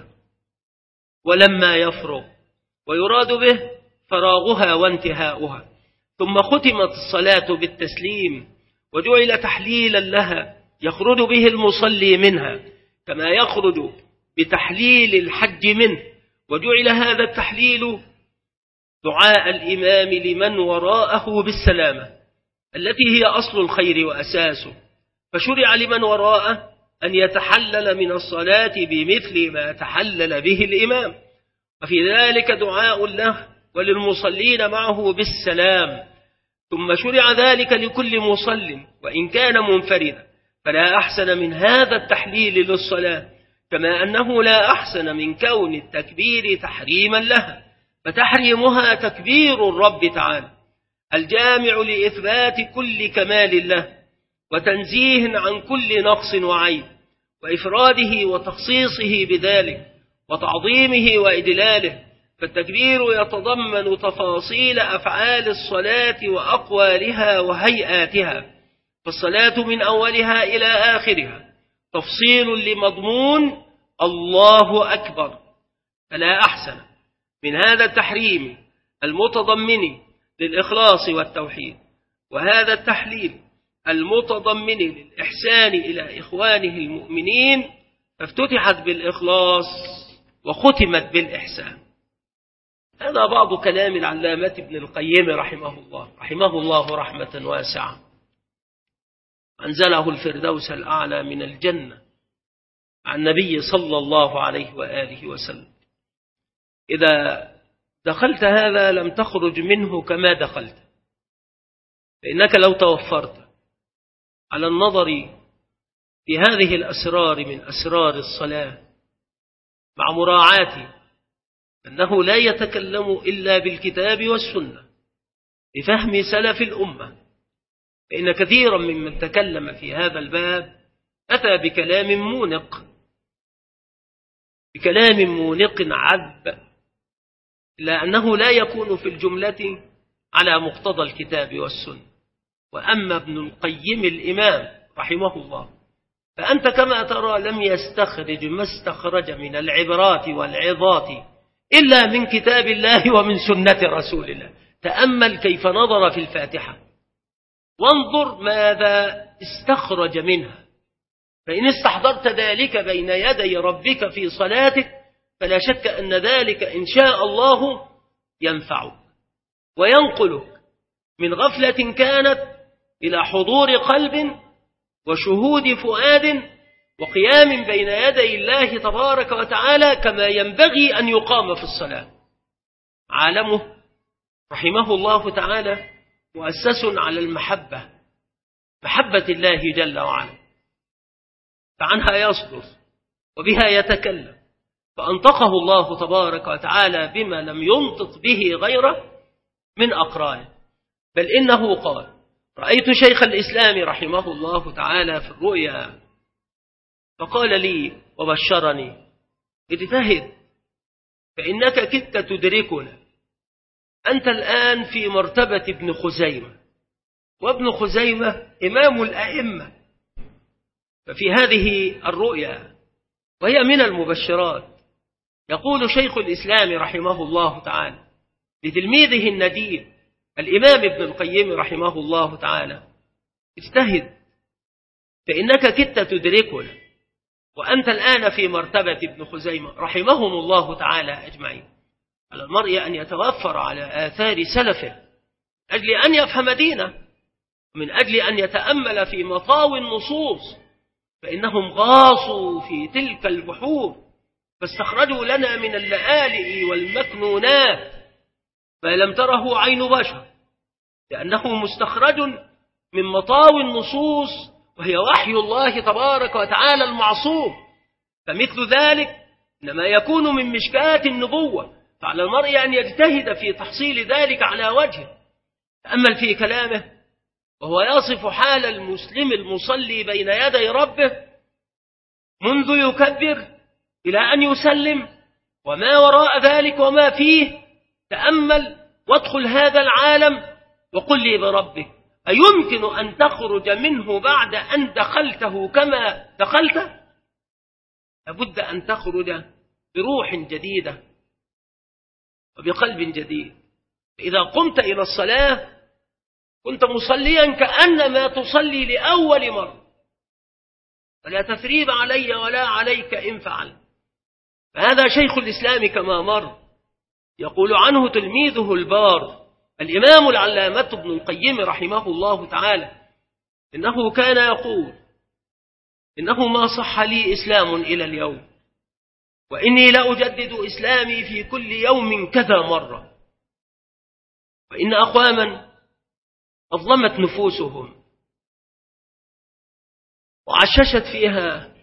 ولما يفرغ، ويراد به فراغها وانتهاؤها. ثم ختمت الصلاة بالتسليم، وجعل تحليلا لها يخرج به المصلي منها، كما يخرج بتحليل الحج منه. وجعل هذا التحليل دعاء الإمام لمن وراءه بالسلامة، التي هي أصل الخير وأساسه، فشرع لمن وراءه أن يتحلل من الصلاة بمثل ما تحلل به الإمام، وفي ذلك دعاء له وللمصلين معه بالسلام. ثم شرع ذلك لكل مصل وإن كان منفردا، فلا أحسن من هذا التحليل للصلاة، كما أنه لا أحسن من كون التكبير تحريما لها، فتحريمها تكبير الرب تعالى الجامع لإثبات كل كمال له، وتنزيه عن كل نقص وعيب، وإفراده وتخصيصه بذلك، وتعظيمه وإدلاله. فالتكبير يتضمن تفاصيل أفعال الصلاة وأقوالها وهيئاتها، فالصلاة من أولها إلى آخرها تفصيل لمضمون الله أكبر، فلا أحسن من هذا التحريم المتضمن للإخلاص والتوحيد، وهذا التحليل المتضمن للإحسان إلى إخوانه المؤمنين، فافتتحت بالإخلاص وختمت بالإحسان. هذا بعض كلام العلامة ابن القيم رحمه الله رحمه الله رحمة واسعة، أنزله الفردوس الأعلى من الجنة عن النبي صلى الله عليه وآله وسلم. إذا دخلت هذا لم تخرج منه كما دخلت، فإنك لو توفرت على النظر في هذه الأسرار من أسرار الصلاة، مع مراعاة أنه لا يتكلم إلا بالكتاب والسنة بفهم سلف الأمة، فإن كثيرا ممن تكلم في هذا الباب أتى بكلام مونق بكلام مونق عذب، إلا أنه لا يكون في الجملة على مقتضى الكتاب والسنة. وأما ابن القيم الإمام رحمه الله فأنت كما ترى لم يستخرج ما استخرج من العبرات والعظات إلا من كتاب الله ومن سنة رسول الله. تأمل كيف نظر في الفاتحة وانظر ماذا استخرج منها. فإن استحضرت ذلك بين يدي ربك في صلاتك فلا شك أن ذلك إن شاء الله ينفعك وينقلك من غفلة كانت إلى حضور قلب وشهود فؤاد وقيام بين يدي الله تبارك وتعالى كما ينبغي أن يقام في الصلاة. عالمه رحمه الله تعالى مؤسس على المحبة، محبة الله جل وعلا، فعنها يصدر وبها يتكلم، فأنطقه الله تبارك وتعالى بما لم ينطق به غيره من أقرانه. بل إنه قال: رأيت شيخ الإسلام رحمه الله تعالى في الرؤيا فقال لي وبشرني: اجتهد فإنك كدت تدركنا، أنت الآن في مرتبة ابن خزيمة، وابن خزيمة إمام الأئمة. ففي هذه الرؤيا وهي من المبشرات يقول شيخ الإسلام رحمه الله تعالى لتلميذه النديم الإمام ابن القيم رحمه الله تعالى: اجتهد فإنك كدت تدركنا، وأنت الآن في مرتبة ابن خزيمة، رحمهم الله تعالى أجمعين. على المرء أن يتوفر على آثار سلفه من أجل أن يفهم دينه، ومن أجل أن يتأمل في مطاوي النصوص، فإنهم غاصوا في تلك البحور فاستخرجوا لنا من اللآلئ والمكنونات ما لم تره عين بشر، لأنه مستخرج من مطاوي النصوص وهي وحي الله تبارك وتعالى المعصوم. فمثل ذلك إنما يكون من مشكاة النبوة، فعلى المرء أن يجتهد في تحصيل ذلك على وجهه. تأمل في كلامه وهو يصف حال المسلم المصلي بين يدي ربه منذ يكبر إلى أن يسلم وما وراء ذلك وما فيه. تأمل وادخل هذا العالم وقل لي بربك: أيمكن أن تخرج منه بعد أن دخلته كما دخلته؟ لابد أن تخرج بروح جديدة وبقلب جديد. إذا قمت إلى الصلاة كنت مصليا كأنما تصلي لأول مرة، ولا تثريب علي ولا عليك إن فعل. فهذا شيخ الإسلام كما مر يقول عنه تلميذه البار الإمام العلامة ابن القيم رحمه الله تعالى إنه كان يقول: إنه ما صح لي إسلام إلى اليوم، وإني لأجدد إسلامي في كل يوم كذا مرة. وإن أقواما أظلمت نفوسهم وعششت فيها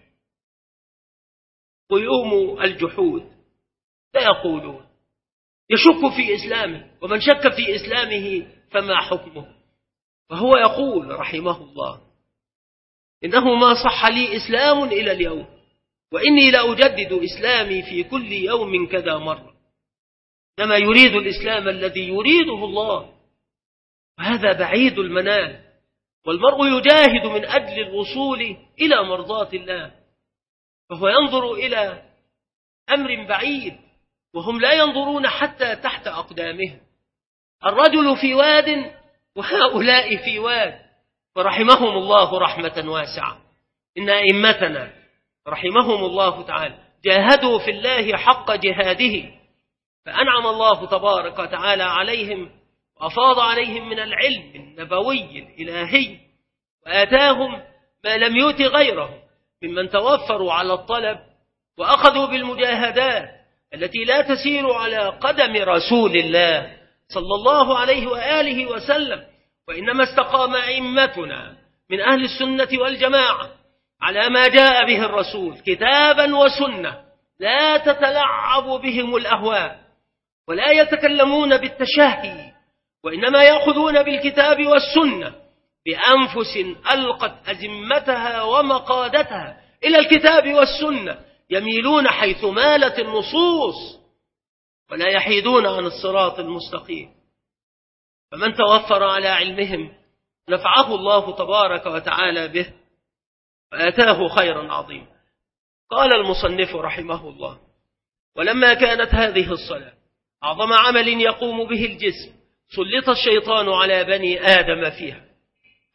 قيوم الجحود، لا يقولون يشك في إسلامه، ومن شك في إسلامه فما حكمه. وهو يقول رحمه الله: إنه ما صح لي إسلام إلى اليوم، وإني لأجدد إسلامي في كل يوم كذا مرة. إنما يريد الإسلام الذي يريده الله، وهذا بعيد المنال، والمرء يجاهد من أجل الوصول إلى مرضاة الله، فهو ينظر إلى أمر بعيد وهم لا ينظرون حتى تحت أقدامهم. الرجل في واد وهؤلاء في واد، فرحمهم الله رحمة واسعة. إن أئمتنا رحمهم الله تعالى جاهدوا في الله حق جهاده، فأنعم الله تبارك وتعالى عليهم وأفاض عليهم من العلم النبوي الإلهي، وآتاهم ما لم يؤت غيرهم ممن توفروا على الطلب وأخذوا بالمجاهدات التي لا تسير على قدم رسول الله صلى الله عليه وآله وسلم. وإنما استقام أئمتنا من أهل السنة والجماعة على ما جاء به الرسول كتابا وسنة، لا تتلعب بهم الأهواء ولا يتكلمون بالتشهي، وإنما يأخذون بالكتاب والسنة بأنفس ألقت أزمتها ومقادتها إلى الكتاب والسنة، يميلون حيث مالت النصوص ولا يحيدون عن الصراط المستقيم. فمن توفر على علمهم نفعه الله تبارك وتعالى به وآتاه خيرا عظيما. قال المصنف رحمه الله: ولما كانت هذه الصلاة أعظم عمل يقوم به الجسم سلط الشيطان على بني آدم فيها،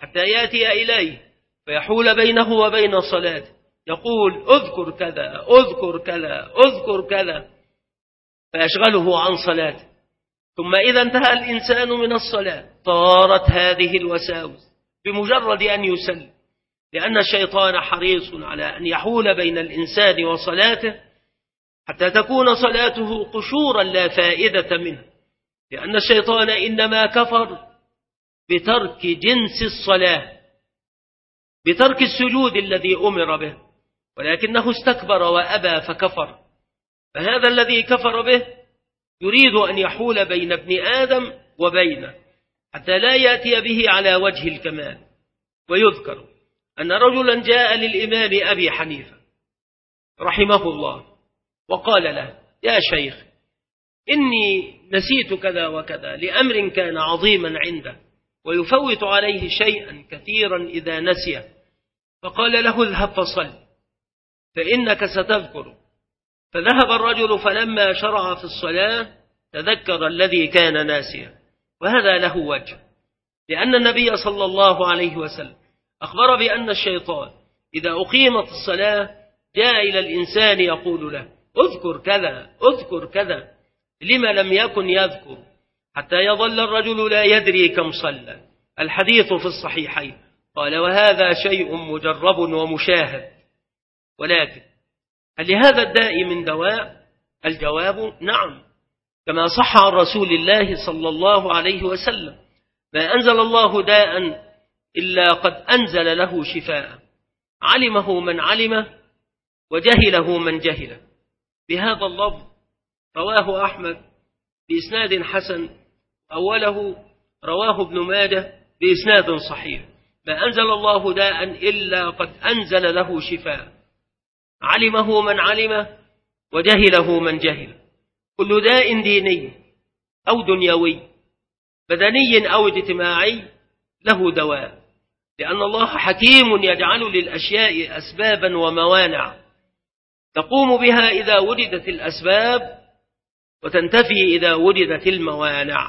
حتى يأتي إليه فيحول بينه وبين صلاته، يقول اذكر كذا اذكر كذا اذكر كذا، فيشغله عن صلاته. ثم إذا انتهى الإنسان من الصلاة طارت هذه الوساوس بمجرد أن يسلم، لأن الشيطان حريص على أن يحول بين الإنسان وصلاته حتى تكون صلاته قشورا لا فائدة منه، لأن الشيطان إنما كفر بترك جنس الصلاة، بترك السجود الذي أمر به، ولكنه استكبر وأبى فكفر. فهذا الذي كفر به يريد أن يحول بين ابن آدم وبينه حتى لا يأتي به على وجه الكمال. ويذكر أن رجلا جاء للإمام أبي حنيفة رحمه الله وقال له: يا شيخ، إني نسيت كذا وكذا لأمر كان عظيما عنده ويفوت عليه شيئا كثيرا إذا نسيه. فقال له: اذهب فصل فإنك ستذكر. فذهب الرجل فلما شرع في الصلاة تذكر الذي كان ناسيا. وهذا له وجه، لأن النبي صلى الله عليه وسلم أخبر بأن الشيطان إذا أقيمت الصلاة جاء إلى الإنسان يقول له: اذكر كذا اذكر كذا، لما لم يكن يذكر حتى يظل الرجل لا يدري كم صلى. الحديث في الصحيحين. قال: وهذا شيء مجرب ومشاهد. ولكن هل لهذا الداء من دواء؟ الجواب: نعم، كما صح عن رسول الله صلى الله عليه وسلم: ما أنزل الله داء إلا قد أنزل له شفاء، علمه من علمه وجهله من جهله. بهذا اللفظ رواه أحمد بإسناد حسن، أوله رواه ابن ماجه بإسناد صحيح: ما أنزل الله داء إلا قد أنزل له شفاء، علمه من علمه وجهله من جهل. كل داء ديني أو دنيوي، بدني أو اجتماعي، له دواء، لأن الله حكيم يجعل للأشياء أسبابا وموانع تقوم بها إذا وجدت الأسباب وتنتفي إذا وجدت الموانع.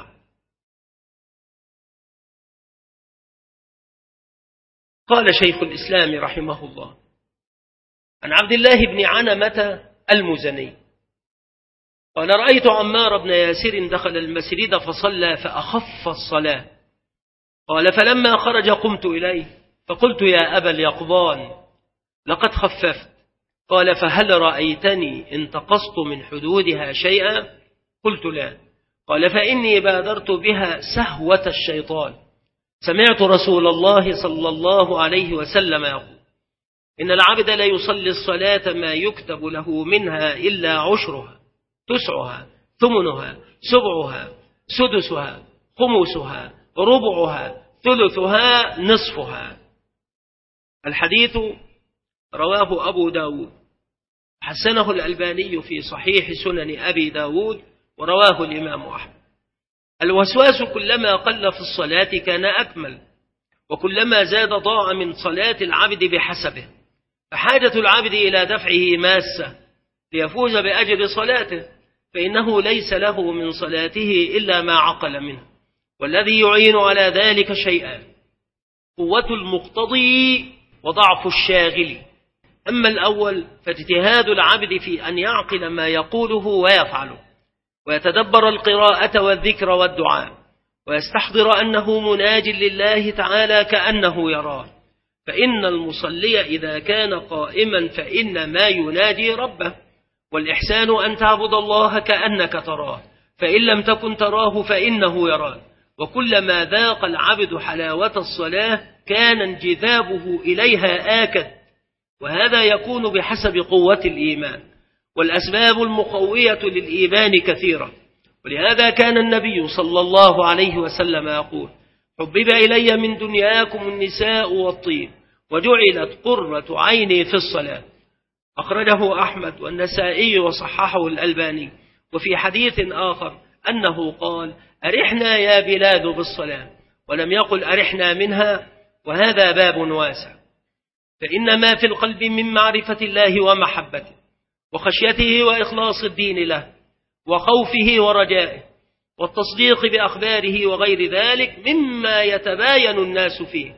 قال شيخ الإسلام رحمه الله عن عبد الله بن عنمة المزني قال: رأيت عمار بن ياسر دخل المسجد فصلى فأخف الصلاة. قال: فلما خرج قمت إليه فقلت: يا أبا اليقظان، لقد خففت. قال: فهل رأيتني انتقصت من حدودها شيئا؟ قلت: لا. قال: فإني بادرت بها سهوة الشيطان. سمعت رسول الله صلى الله عليه وسلم يقول: إن العبد لا يصلي الصلاة ما يكتب له منها إلا عشرها، تسعها، ثمنها، سبعها، سدسها، خمسها، ربعها، ثلثها، نصفها. الحديث رواه أبو داود، حسنه الألباني في صحيح سنن أبي داود، ورواه الإمام أحمد. الوسواس كلما قل في الصلاة كان أكمل، وكلما زاد ضاع من صلاة العبد بحسبه. فحاجة العبد إلى دفعه ماسة ليفوز بأجر صلاته، فإنه ليس له من صلاته إلا ما عقل منه، والذي يعين على ذلك شيئان: قوة المقتضي وضعف الشاغل. أما الأول فاجتهاد العبد في أن يعقل ما يقوله ويفعله، ويتدبر القراءة والذكر والدعاء، ويستحضر أنه مناج لله تعالى كأنه يراه. فإن المصلي إذا كان قائما فإنما يناجي ربه، والإحسان أن تعبد الله كأنك تراه، فإن لم تكن تراه فإنه يراك. وكلما ذاق العبد حلاوة الصلاة كان انجذابه إليها آكد، وهذا يكون بحسب قوة الإيمان. والأسباب المقوية للإيمان كثيرة، ولهذا كان النبي صلى الله عليه وسلم يقول: حبب إلي من دنياكم النساء والطيب وجعلت قرة عيني في الصلاة. أخرجه أحمد والنسائي وصححه الألباني. وفي حديث آخر أنه قال: أرحنا يا بلاد بالصلاة، ولم يقل أرحنا منها، وهذا باب واسع. فإن ما في القلب من معرفة الله ومحبته وخشيته وإخلاص الدين له وخوفه ورجائه والتصديق بأخباره وغير ذلك مما يتباين الناس فيه،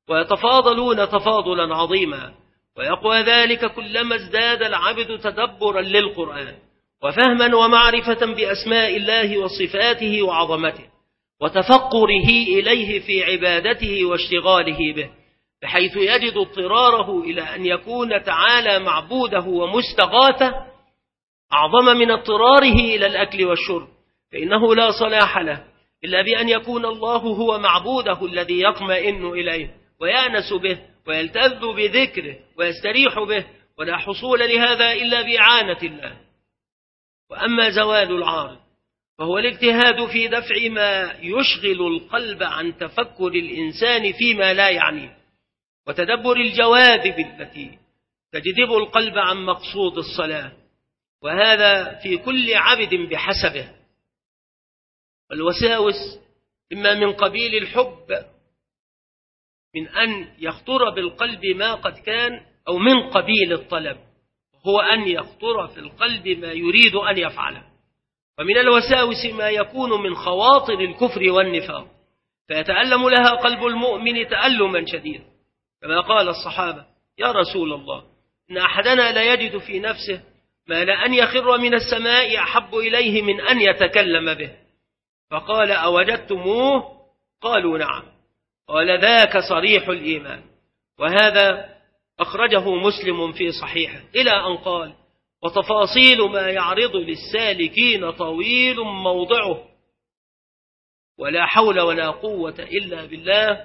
ويتفاضلون تفاضلا عظيما، ويقوى ذلك كلما ازداد العبد تدبرا للقرآن وفهما ومعرفة بأسماء الله وصفاته وعظمته، وتفقره إليه في عبادته واشتغاله به، بحيث يجد اضطراره إلى أن يكون تعالى معبوده ومستغاثه أعظم من اضطراره إلى الأكل والشرب، فإنه لا صلاح له إلا بأن يكون الله هو معبوده الذي يطمئن إليه ويأنس به ويلتذ بذكره ويستريح به، ولا حصول لهذا إلا بإعانة الله. وأما زوال العارض فهو الاجتهاد في دفع ما يشغل القلب عن تفكر الإنسان فيما لا يعنيه، وتدبر الجواذب التي تجذب القلب عن مقصود الصلاة، وهذا في كل عبد بحسبه. الوساوس إما من قبيل الحب من أن يخطر بالقلب ما قد كان، أو من قبيل الطلب هو أن يخطر في القلب ما يريد أن يفعله. ومن الوساوس ما يكون من خواطر الكفر والنفاق، فيتألم لها قلب المؤمن تألما شديدا، كما قال الصحابة: يا رسول الله، إن أحدنا لا يجد في نفسه ما لأن يخر من السماء أحب إليه من أن يتكلم به، فقال: أوجدتموه؟ قالوا: نعم. قال: ذاك صريح الإيمان. وهذا أخرجه مسلم في صحيحه، إلى أن قال: وتفاصيل ما يعرض للسالكين طويل موضعه، ولا حول ولا قوة إلا بالله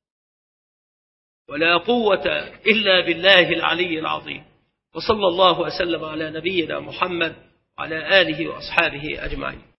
ولا قوة إلا بالله العلي العظيم. وصلى الله وسلم على نبينا محمد وعلى آله وأصحابه أجمعين.